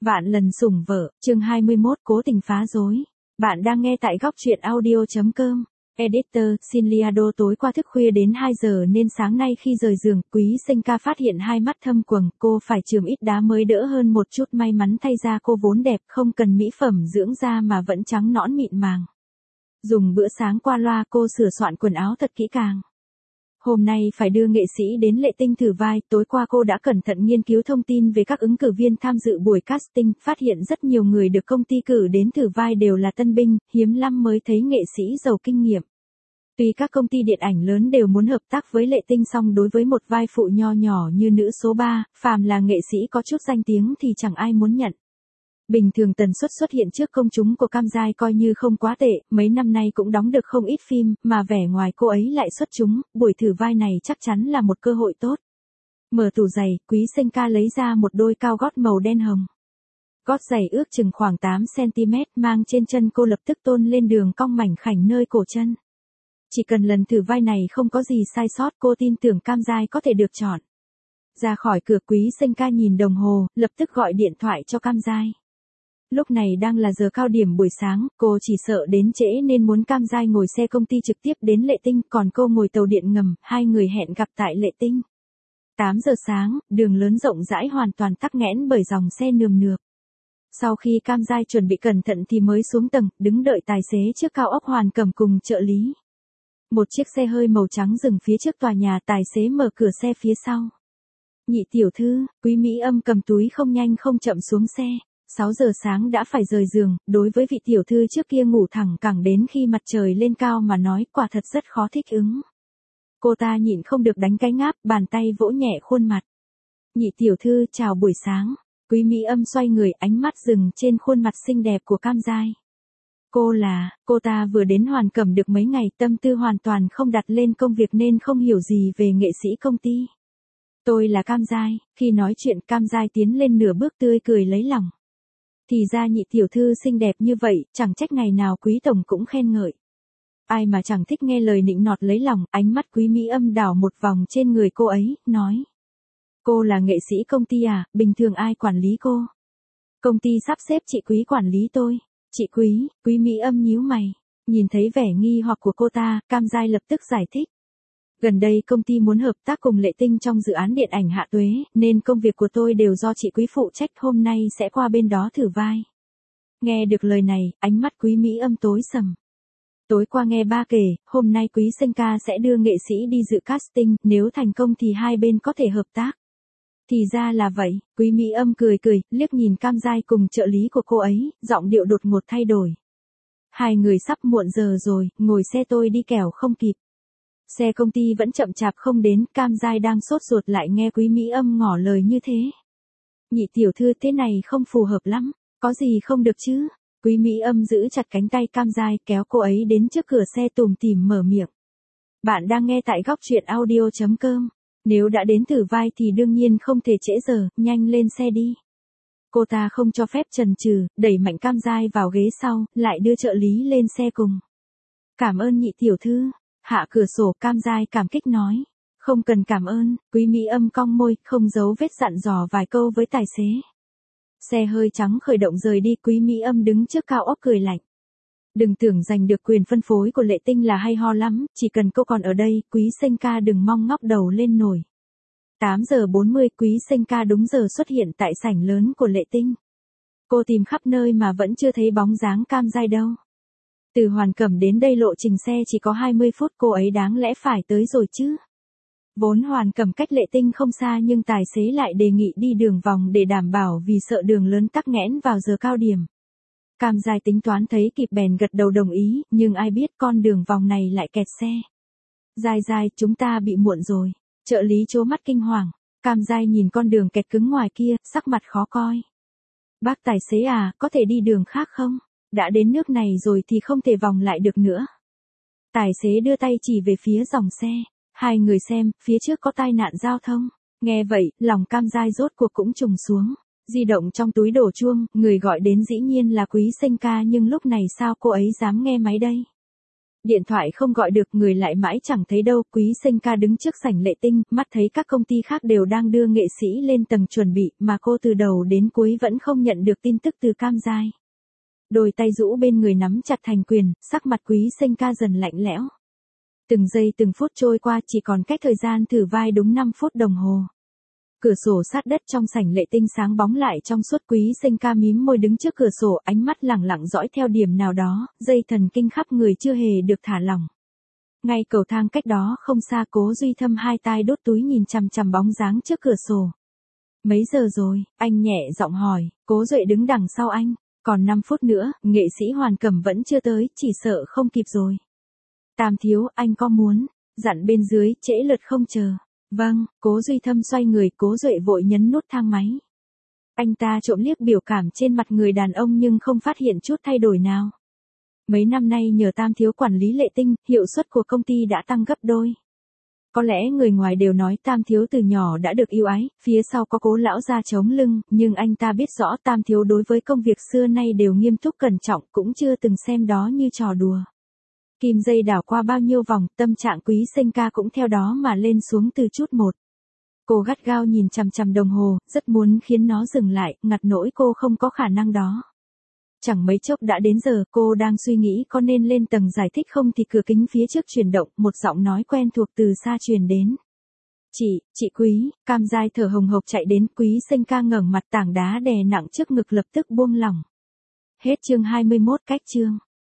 Vạn lần sủng vợ, chương 21 cố tình phá rối. Bạn đang nghe tại góc truyện audio.com. Editor, xin Liado tối qua thức khuya đến 2 giờ nên sáng nay khi rời giường, Quý Sinh ca phát hiện hai mắt thâm quầng, cô phải chườm ít đá mới đỡ hơn một chút, may mắn thay da cô vốn đẹp, không cần mỹ phẩm dưỡng da mà vẫn trắng nõn mịn màng. Dùng bữa sáng qua loa cô sửa soạn quần áo thật kỹ càng. Hôm nay phải đưa nghệ sĩ đến Lệ Tinh thử vai, tối qua cô đã cẩn thận nghiên cứu thông tin về các ứng cử viên tham dự buổi casting, phát hiện rất nhiều người được công ty cử đến thử vai đều là tân binh, hiếm lắm mới thấy nghệ sĩ giàu kinh nghiệm. Tuy các công ty điện ảnh lớn đều muốn hợp tác với Lệ Tinh song đối với một vai phụ nho nhỏ như nữ số 3, phàm là nghệ sĩ có chút danh tiếng thì chẳng ai muốn nhận. Bình thường tần suất xuất hiện trước công chúng của Cam Giai coi như không quá tệ, mấy năm nay cũng đóng được không ít phim, mà vẻ ngoài cô ấy lại xuất chúng, buổi thử vai này chắc chắn là một cơ hội tốt. Mở tủ giày, Quý Sinh ca lấy ra một đôi cao gót màu đen hồng. Gót giày ước chừng khoảng 8cm mang trên chân cô lập tức tôn lên đường cong mảnh khảnh nơi cổ chân. Chỉ cần lần thử vai này không có gì sai sót cô tin tưởng Cam Giai có thể được chọn. Ra khỏi cửa Quý Sinh ca nhìn đồng hồ, lập tức gọi điện thoại cho Cam Giai. Lúc này đang là giờ cao điểm buổi sáng, cô chỉ sợ đến trễ nên muốn Cam Giai ngồi xe công ty trực tiếp đến Lệ Tinh, còn cô ngồi tàu điện ngầm, hai người hẹn gặp tại Lệ Tinh. 8 giờ sáng, đường lớn rộng rãi hoàn toàn tắc nghẽn bởi dòng xe nườm nượp. Sau khi Cam Giai chuẩn bị cẩn thận thì mới xuống tầng, đứng đợi tài xế trước cao ốc Hoàn Cẩm cùng trợ lý. Một chiếc xe hơi màu trắng dừng phía trước tòa nhà, tài xế mở cửa xe phía sau. Nhị tiểu thư, Quý Mỹ Âm cầm túi không nhanh không chậm xuống xe. 6 giờ sáng đã phải rời giường, đối với vị tiểu thư trước kia ngủ thẳng cẳng đến khi mặt trời lên cao mà nói quả thật rất khó thích ứng. Cô ta nhịn không được đánh cái ngáp, bàn tay vỗ nhẹ khuôn mặt. Nhị tiểu thư chào buổi sáng. Quý Mỹ Âm xoay người, ánh mắt dừng trên khuôn mặt xinh đẹp của Cam Giai. Cô ta vừa đến Hoàn Cẩm được mấy ngày, tâm tư hoàn toàn không đặt lên công việc nên không hiểu gì về nghệ sĩ công ty. Tôi là Cam Giai. Khi nói chuyện Cam Giai tiến lên nửa bước tươi cười lấy lòng. Thì ra nhị tiểu thư xinh đẹp như vậy, chẳng trách ngày nào Quý tổng cũng khen ngợi. Ai mà chẳng thích nghe lời nịnh nọt lấy lòng, ánh mắt Quý Mỹ Âm đảo một vòng trên người cô ấy, nói. Cô là nghệ sĩ công ty à, bình thường ai quản lý cô? Công ty sắp xếp chị Quý quản lý tôi. Chị Quý, Quý Mỹ Âm nhíu mày. Nhìn thấy vẻ nghi hoặc của cô ta, Cam Giai lập tức giải thích. Gần đây công ty muốn hợp tác cùng Lệ Tinh trong dự án điện ảnh Hạ Tuế, nên công việc của tôi đều do chị Quý phụ trách, hôm nay sẽ qua bên đó thử vai. Nghe được lời này, ánh mắt Quý Mỹ Âm tối sầm. Tối qua nghe ba kể, hôm nay Quý Sinh ca sẽ đưa nghệ sĩ đi dự casting, nếu thành công thì hai bên có thể hợp tác. Thì ra là vậy, Quý Mỹ Âm cười cười, liếc nhìn Cam Giai cùng trợ lý của cô ấy, giọng điệu đột ngột thay đổi. Hai người sắp muộn giờ rồi, ngồi xe tôi đi kẻo không kịp. Xe công ty vẫn chậm chạp không đến, Cam Giai đang sốt ruột lại nghe Quý Mỹ Âm ngỏ lời như thế. Nhị tiểu thư thế này không phù hợp lắm, có gì không được chứ? Quý Mỹ Âm giữ chặt cánh tay Cam Giai kéo cô ấy đến trước cửa xe tủm tỉm mở miệng. Bạn đang nghe tại góc truyện audio.com. Nếu đã đến thử vai thì đương nhiên không thể trễ giờ, nhanh lên xe đi. Cô ta không cho phép chần chừ, đẩy mạnh Cam Giai vào ghế sau, lại đưa trợ lý lên xe cùng. Cảm ơn nhị tiểu thư. Hạ cửa sổ Cam Giai cảm kích nói. Không cần cảm ơn, Quý Mỹ Âm cong môi, không giấu vết dặn dò vài câu với tài xế. Xe hơi trắng khởi động rời đi, Quý Mỹ Âm đứng trước cao ốc cười lạnh. Đừng tưởng giành được quyền phân phối của Lệ Tinh là hay ho lắm, chỉ cần cô còn ở đây, Quý Sinh ca đừng mong ngóc đầu lên nổi. 8 giờ 40 Quý Sinh ca đúng giờ xuất hiện tại sảnh lớn của Lệ Tinh. Cô tìm khắp nơi mà vẫn chưa thấy bóng dáng Cam Giai đâu. Từ Hoàn Cẩm đến đây lộ trình xe chỉ có 20 phút, cô ấy đáng lẽ phải tới rồi chứ. Vốn Hoàn Cẩm cách Lệ Tinh không xa nhưng tài xế lại đề nghị đi đường vòng để đảm bảo vì sợ đường lớn tắc nghẽn vào giờ cao điểm. Cam Giai tính toán thấy kịp bèn gật đầu đồng ý, nhưng ai biết con đường vòng này lại kẹt xe. Giai, chúng ta bị muộn rồi. Trợ lý trố mắt kinh hoàng. Cam Giai nhìn con đường kẹt cứng ngoài kia, sắc mặt khó coi. Bác tài xế à, có thể đi đường khác không? Đã đến nước này rồi thì không thể vòng lại được nữa. Tài xế đưa tay chỉ về phía dòng xe. Hai người xem, phía trước có tai nạn giao thông. Nghe vậy, lòng Cam Giai rốt cuộc cũng trùng xuống. Di động trong túi đổ chuông, người gọi đến dĩ nhiên là Quý Sinh ca nhưng lúc này sao cô ấy dám nghe máy đây? Điện thoại không gọi được, người lại mãi chẳng thấy đâu. Quý Sinh ca đứng trước sảnh lễ tinh, mắt thấy các công ty khác đều đang đưa nghệ sĩ lên tầng chuẩn bị, mà cô từ đầu đến cuối vẫn không nhận được tin tức từ Cam Giai. Đôi tay rũ bên người nắm chặt thành quyền, sắc mặt Quý Sinh ca dần lạnh lẽo. Từng giây từng phút trôi qua, chỉ còn cách thời gian thử vai đúng 5 phút đồng hồ. Cửa sổ sát đất trong sảnh lễ tinh sáng bóng lại trong suốt. Quý Sinh ca mím môi đứng trước cửa sổ, ánh mắt lẳng lặng dõi theo điểm nào đó, dây thần kinh khắp người chưa hề được thả lỏng. Ngay cầu thang cách đó không xa, Cố Duy Thâm hai tai đốt túi nhìn chằm chằm bóng dáng trước cửa sổ. Mấy giờ rồi? Anh nhẹ giọng hỏi. Cố Duệ đứng đằng sau anh. Còn 5 phút nữa, nghệ sĩ Hoàn Cẩm vẫn chưa tới, chỉ sợ không kịp rồi. Tam thiếu, anh có muốn dặn bên dưới, trễ lượt không chờ. Vâng. Cố Duy Thâm xoay người, Cố Duệ vội nhấn nút thang máy. Anh ta trộm liếc biểu cảm trên mặt người đàn ông nhưng không phát hiện chút thay đổi nào. Mấy năm nay nhờ Tam thiếu quản lý lễ tinh, hiệu suất của công ty đã tăng gấp đôi. Có lẽ người ngoài đều nói Tam thiếu từ nhỏ đã được yêu ái, phía sau có Cố lão gia chống lưng, nhưng anh ta biết rõ Tam thiếu đối với công việc xưa nay đều nghiêm túc cẩn trọng, cũng chưa từng xem đó như trò đùa. Kim dây đảo qua bao nhiêu vòng, tâm trạng Quý Sinh ca cũng theo đó mà lên xuống từ chút một. Cô gắt gao nhìn chằm chằm đồng hồ, rất muốn khiến nó dừng lại, ngặt nỗi cô không có khả năng đó. Chẳng mấy chốc đã đến giờ, cô đang suy nghĩ có nên lên tầng giải thích không thì cửa kính phía trước chuyển động, một giọng nói quen thuộc từ xa truyền đến. Chị Quý. Cam Giai thở hồng hộc chạy đến. Quý Sinh ca ngẩng mặt, tảng đá đè nặng trước ngực lập tức buông lỏng. Hết chương 21. Cách chương